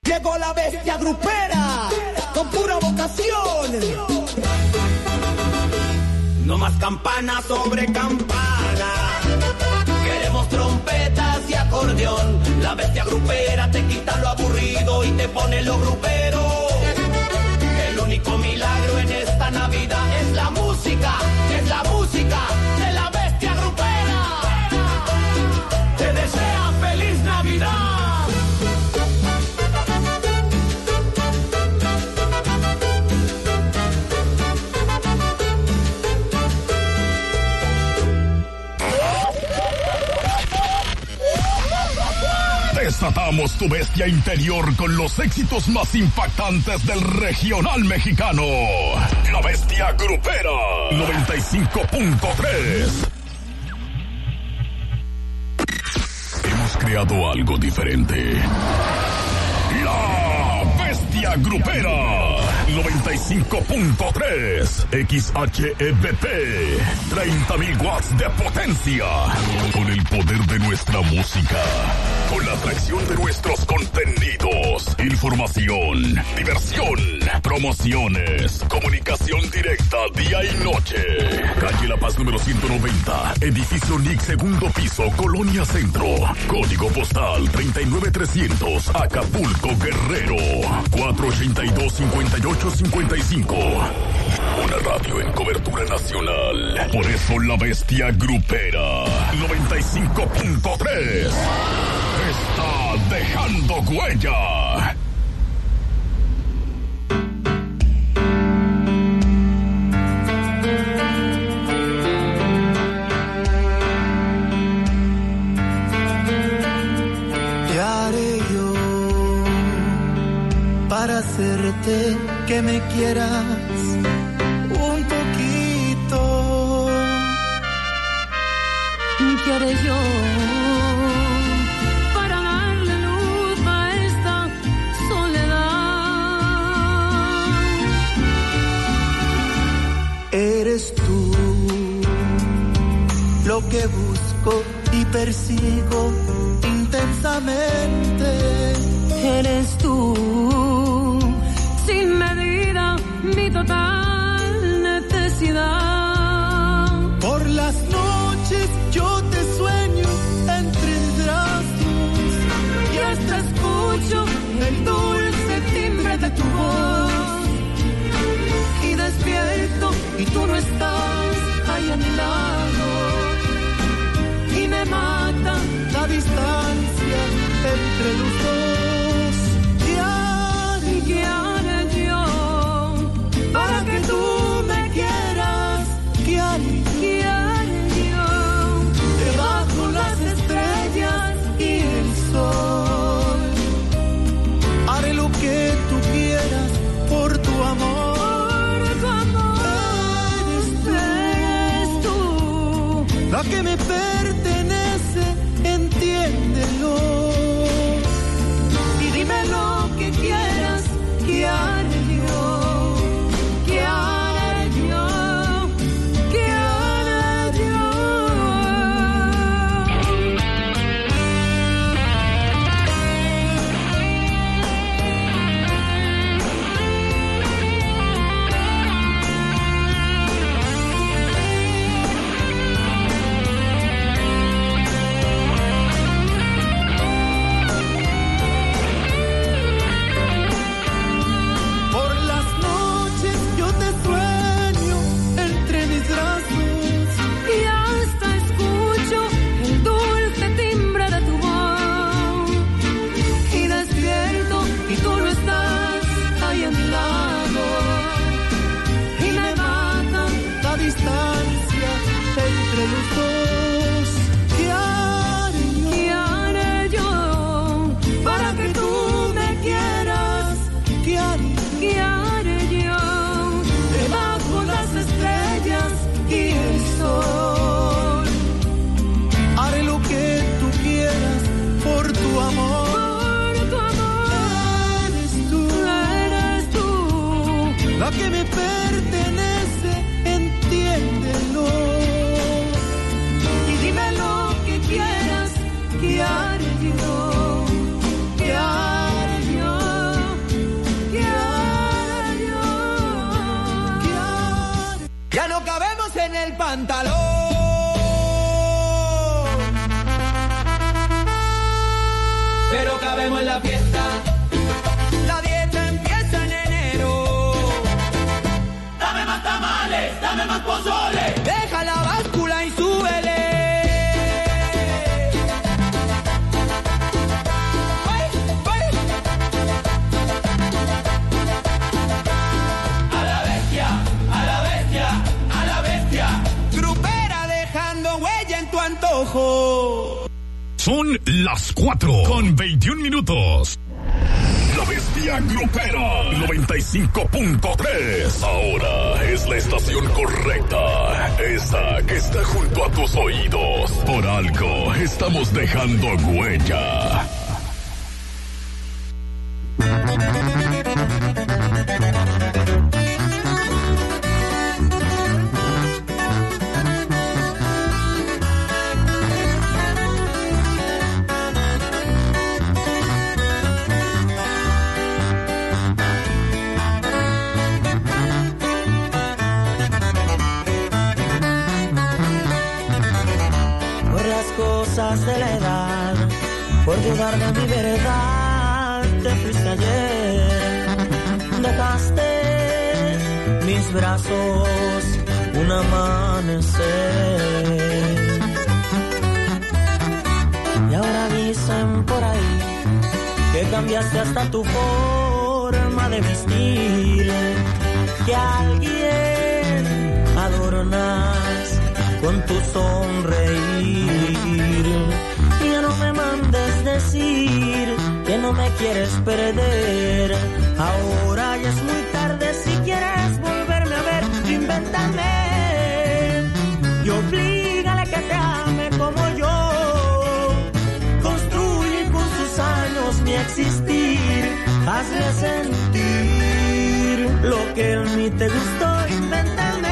Llegó la bestia grupera, con pura vocación. No más campana sobre campana. Queremos trompetas y acordeón. La bestia grupera te quita lo aburrido y te pone lo grupero. El único milagro en esta Navidad es la música de la bestia grupera. Te desea feliz Navidad. Desatamos tu bestia interior con los éxitos más impactantes del regional mexicano. La bestia grupera 95.3. Hemos creado algo diferente. La bestia grupera 95.3 XHEBP, 30.000 watts de potencia, con el poder de nuestra música, con la atracción de nuestros contenidos, información, diversión, promociones, comunicación directa día y noche. Calle La Paz número 190, edificio NIC, segundo piso, Colonia Centro, código postal 39300, Acapulco, Guerrero, 482-5855. Una radio en cobertura nacional. Por eso la bestia grupera 95.3 está dejando huella. ¿Qué haré yo para hacerte que me quieras un poquito? ¿Qué haré yo para darle luz a esta soledad? Eres tú lo que busco y persigo intensamente. Eres tú, sin medida, mi total necesidad. Por las noches yo te sueño entre mis brazos y hasta escucho el dulce timbre de tu voz. Y despierto y tú no estás ahí a mi lado. Y me mata la distancia entre los dos. ¿Qué haré yo para que tú me quieras? ¿Qué haré yo debajo las estrellas y el sol? Haré lo que tú quieras por tu amor. Eres tú la que me pertenece, entiéndelo. Y dime lo que quieras, ¿qué haré yo? ¿Qué haré yo? ¿Qué haré yo? ¿Qué haré yo? ¿Qué haré yo? pantalón. Pero cabemos en la fiesta. La dieta empieza en enero. Dame más tamales, dame más pozole. Deja la báscula y súbele. A la bestia, a la bestia, a la bestia. Grupera dejando huella en tu antojo. Son las 4:21. La Bestia Grupera 95.3. Ahora es la estación correcta. Esa que está junto a tus oídos. Por algo estamos dejando huella. De la edad, por dudar de mi verdad, te fuiste ayer, dejaste mis brazos un amanecer. Y ahora dicen por ahí que cambiaste hasta tu forma de vestir, que alguien adornas con tu sonreír. Y ya no me mandes decir que no me quieres perder. Ahora ya es muy tarde, si quieres volverme a ver, invéntame y oblígale que te ame como yo. Construye con sus años mi existir, hazle sentir lo que en mí te gustó, invéntame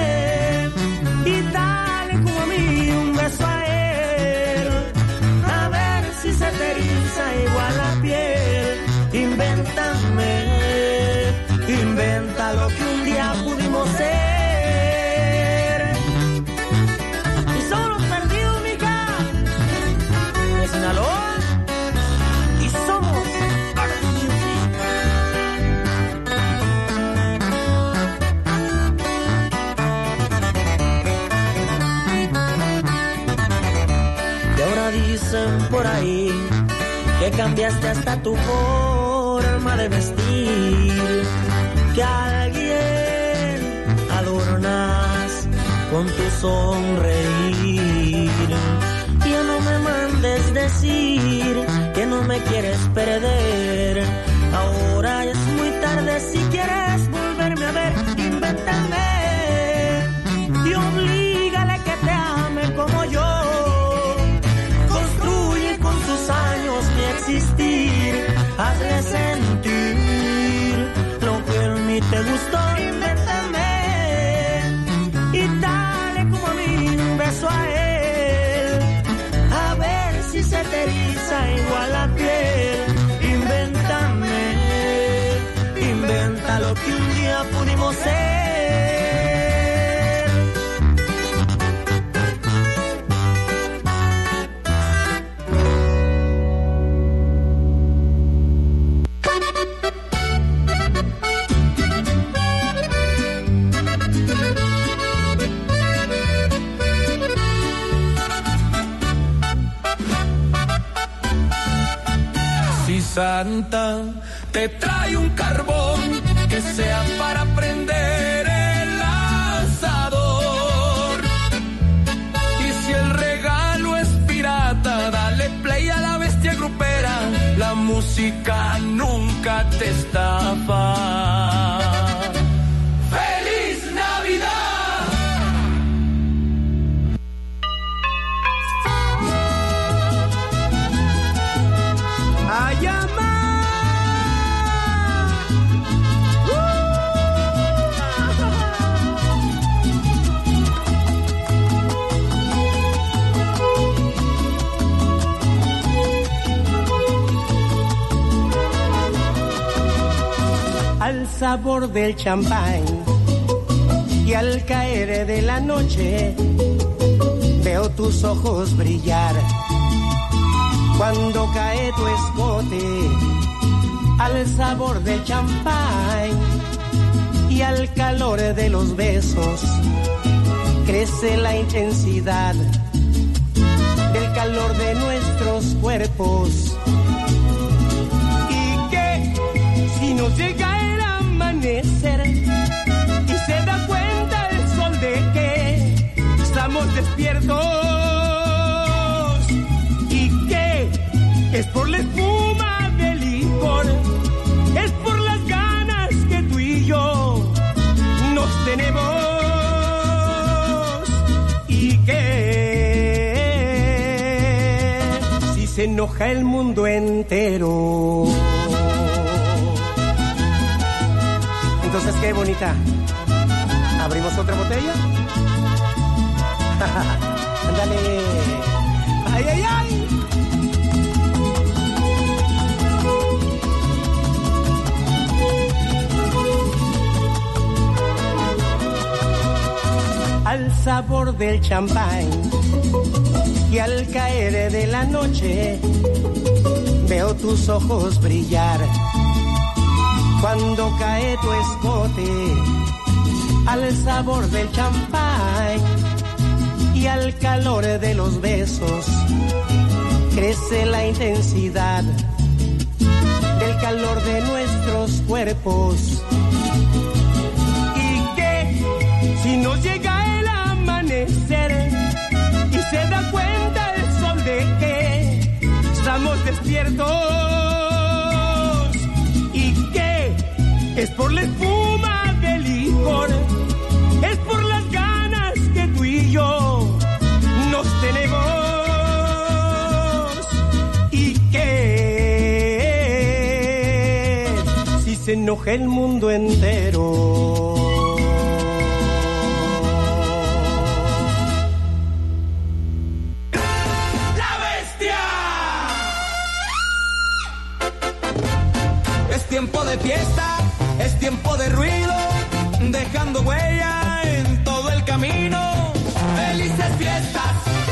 y dale como a mí un beso a él, a ver si se te eriza igual la piel. Invéntame, inventa lo que un día pudimos ser. Y somos perdidos, mica, de Sinaloa, y somos Art Music. Y ahora dicen por ahí que cambiaste hasta tu forma de vestir, que a alguien adornas con tu sonreír. Y ya no me mandes decir que no me quieres perder. Ahora ya es muy tarde, si quieres volverme a ver, invéntame y oblígale que te ame como yo. Construye con sus años mi existir, hazle sentir lo que en mí te gustó, invéntame y dale como a mí un beso a él, a ver si se te eriza igual la piel. Invéntame, inventa lo que un día pudimos ser. Santa te trae un carbón que sea para prender el asador. Y si el regalo es pirata, dale play a la Bestia Grupera, la música nunca te estafa. ¡Feliz Navidad! Al sabor del champán Y al caer de la noche veo tus ojos brillar. Cuando cae tu escote al sabor del champán y al calor de los besos crece la intensidad del calor de nuestros cuerpos. Y que si nos llega el amanecer y se da cuenta el sol de que estamos despiertos, y que es por la espuma del licor, es por las ganas que tú y yo nos tenemos, y que si se enoja el mundo entero. Entonces, ¿qué, bonita? ¿Abrimos otra botella? Ándale. ¡Ay, ay, ay! Al sabor del champán y al caer de la noche veo tus ojos brillar. Cuando cae tu escote al sabor del champán y al calor de los besos crece la intensidad del calor de nuestros cuerpos. Y que si nos llega el amanecer y se da cuenta el sol de que estamos despiertos, y que es por la espuma del licor, es por las ganas que tú y yo nos tenemos, y que si se enoja el mundo entero. ¡La bestia! Es tiempo de fiesta, es tiempo de ruido, dejando huella en todo el camino. ¡Felices fiestas!